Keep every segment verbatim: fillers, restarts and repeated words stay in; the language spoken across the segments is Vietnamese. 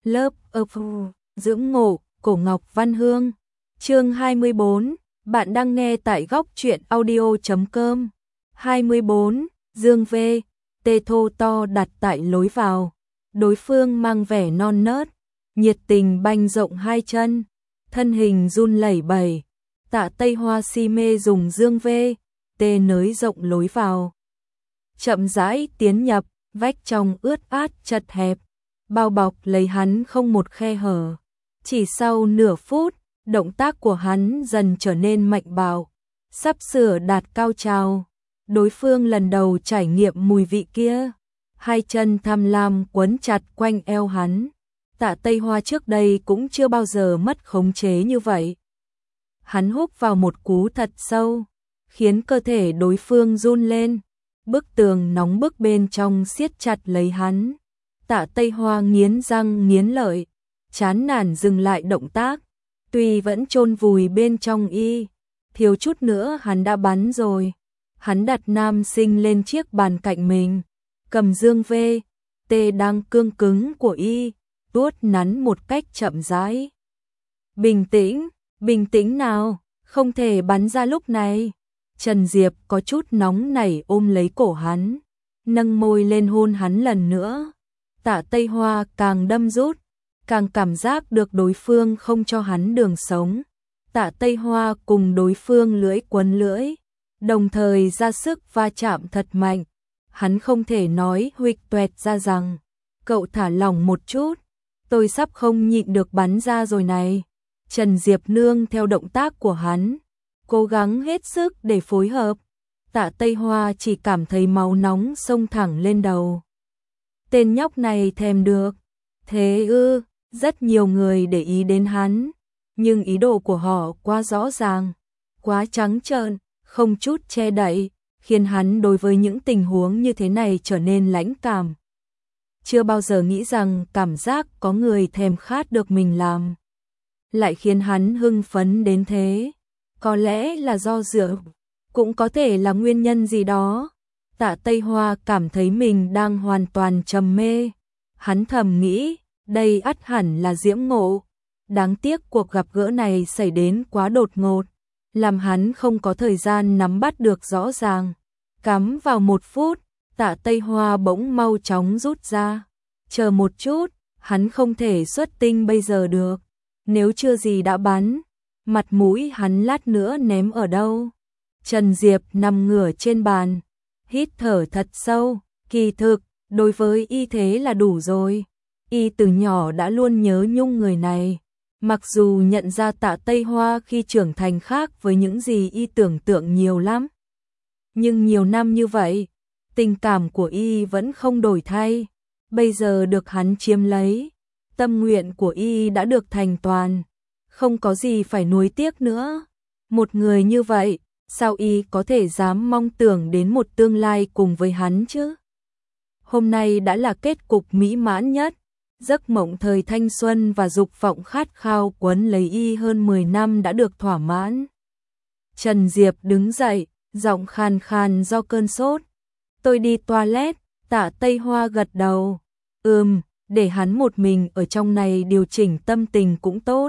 Lớp ập dưỡng ngộ, Cổ Ngọc Văn Hương. Chương hai mươi bốn, bạn đang nghe tại góc truyện audio chấm com. hai mươi bốn, Dương V, tê thô to đặt tại lối vào. Đối phương mang vẻ non nớt, nhiệt tình banh rộng hai chân, thân hình run lẩy bẩy. Tạ Tây Hoa si mê dùng Dương V, tê nới rộng lối vào. Chậm rãi tiến nhập, vách trong ướt át chật hẹp, bao bọc lấy hắn không một khe hở. Chỉ sau nửa phút, động tác của hắn dần trở nên mạnh bạo, sắp sửa đạt cao trào. Đối phương lần đầu trải nghiệm mùi vị kia, hai chân tham lam quấn chặt quanh eo hắn. Tạ Tây Hoa trước đây cũng chưa bao giờ mất khống chế như vậy. Hắn hút vào một cú thật sâu, khiến cơ thể đối phương run lên. Bức tường nóng bức bên trong siết chặt lấy hắn. Tạ Tây Hoa nghiến răng nghiến lợi, chán nản dừng lại động tác. Tuy vẫn chôn vùi bên trong y, thiếu chút nữa hắn đã bắn rồi. Hắn đặt nam sinh lên chiếc bàn cạnh mình, cầm Dương V, tê đang cương cứng của y, tuốt nắn một cách chậm rãi. Bình tĩnh, bình tĩnh nào, không thể bắn ra lúc này. Trần Diệp có chút nóng nảy ôm lấy cổ hắn, nâng môi lên hôn hắn lần nữa. Tạ Tây Hoa càng đâm rút, càng cảm giác được đối phương không cho hắn đường sống. Tạ Tây Hoa cùng đối phương lưỡi quấn lưỡi, đồng thời ra sức va chạm thật mạnh. Hắn không thể nói huỵch toẹt ra rằng, cậu thả lỏng một chút, tôi sắp không nhịn được bắn ra rồi này. Trần Diệp nương theo động tác của hắn, cố gắng hết sức để phối hợp. Tạ Tây Hoa chỉ cảm thấy máu nóng xông thẳng lên đầu. Tên nhóc này thèm được. Thế ư, rất nhiều người để ý đến hắn, nhưng ý đồ của họ quá rõ ràng, quá trắng trợn, không chút che đậy, khiến hắn đối với những tình huống như thế này trở nên lãnh cảm. Chưa bao giờ nghĩ rằng cảm giác có người thèm khát được mình làm lại khiến hắn hưng phấn đến thế. Có lẽ là do rượu, cũng có thể là nguyên nhân gì đó. Tạ Tây Hoa cảm thấy mình đang hoàn toàn trầm mê. Hắn thầm nghĩ, đây ắt hẳn là diễm ngộ. Đáng tiếc cuộc gặp gỡ này xảy đến quá đột ngột, làm hắn không có thời gian nắm bắt được rõ ràng. Cắm vào một phút, Tạ Tây Hoa bỗng mau chóng rút ra. Chờ một chút, hắn không thể xuất tinh bây giờ được. Nếu chưa gì đã bắn, mặt mũi hắn lát nữa ném ở đâu? Trần Diệp nằm ngửa trên bàn, hít thở thật sâu. Kỳ thực, đối với y thế là đủ rồi. Y từ nhỏ đã luôn nhớ nhung người này. Mặc dù nhận ra Tạ Tây Hoa khi trưởng thành khác với những gì y tưởng tượng nhiều lắm, nhưng nhiều năm như vậy, tình cảm của y vẫn không đổi thay. Bây giờ được hắn chiếm lấy, tâm nguyện của y đã được thành toàn, không có gì phải nuối tiếc nữa. Một người như vậy, sao y có thể dám mong tưởng đến một tương lai cùng với hắn chứ? Hôm nay đã là kết cục mỹ mãn nhất. Giấc mộng thời thanh xuân và dục vọng khát khao quấn lấy y hơn mười năm đã được thỏa mãn. Trần Diệp đứng dậy, giọng khàn khàn do cơn sốt. Tôi đi toilet. Tạ Tây Hoa gật đầu. Ừm, để hắn một mình ở trong này điều chỉnh tâm tình cũng tốt.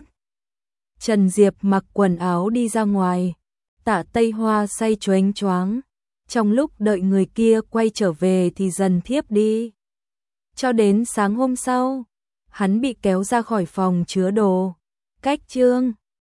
Trần Diệp mặc quần áo đi ra ngoài. Tạ Tây Hoa say choáng choáng. Trong lúc đợi người kia quay trở về thì dần thiếp đi. Cho đến sáng hôm sau, hắn bị kéo ra khỏi phòng chứa đồ. Cách chương